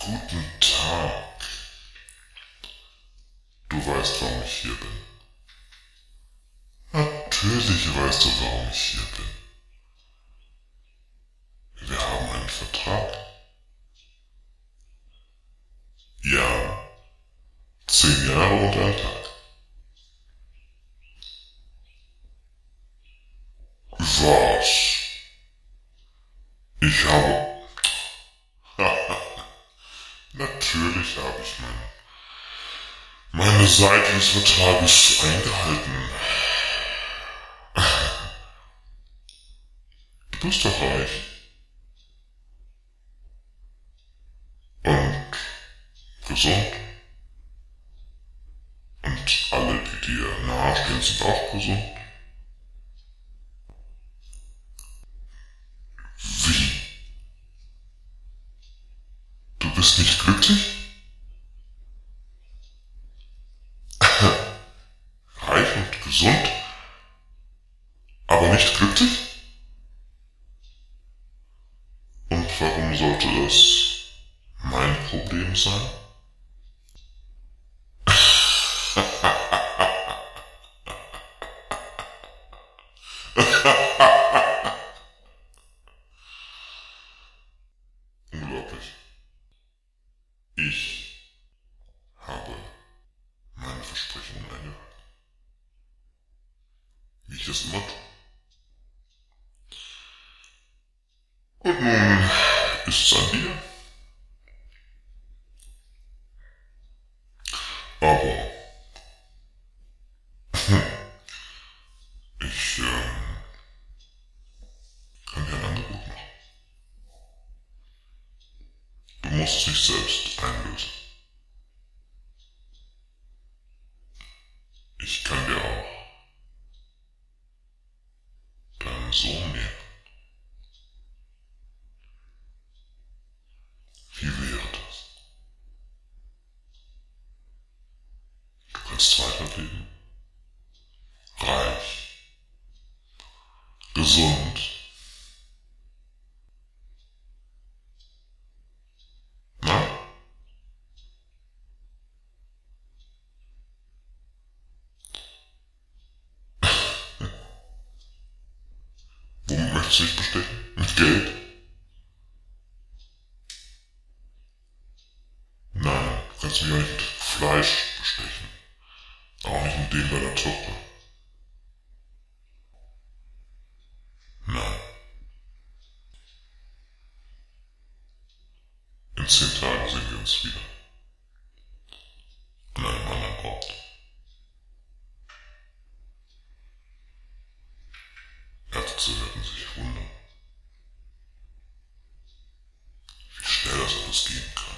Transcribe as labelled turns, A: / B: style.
A: Guten Tag. Du weißt, warum ich hier bin. Natürlich weißt du, warum ich hier bin. Wir haben einen Vertrag. Ja, 10 Jahre und ein Tag. Was? Ich habe... Natürlich habe ich meine Seite des Vertrages eingehalten. Du bist doch reich. Und gesund. Und alle, die dir nahestehen, sind auch gesund. Wie? Du bist nicht glücklich? Reich und gesund, aber nicht glücklich? Und warum sollte das mein Problem sein? Unglaublich. Ich habe meine Versprechungen eingehalten. Wie ich das immer tue. Und nun ist es an dir. Aber ich kann dir ein Angebot machen. Du musst es nicht selbst einlösen. Ich kann dir auch deinen Sohn nehmen. Wie wäre das? Du kannst weiterleben. Reich. Gesund. Na? Womit möchtest du dich bestechen? Mit Geld? Nein, du kannst mich auch nicht mit Fleisch bestechen. Auch nicht mit dem deiner Tochter. Nein. In 10 Tagen sehen wir uns wieder. An einem anderen Ort. Ärzte werden sich wundern, wie schnell das alles gehen kann.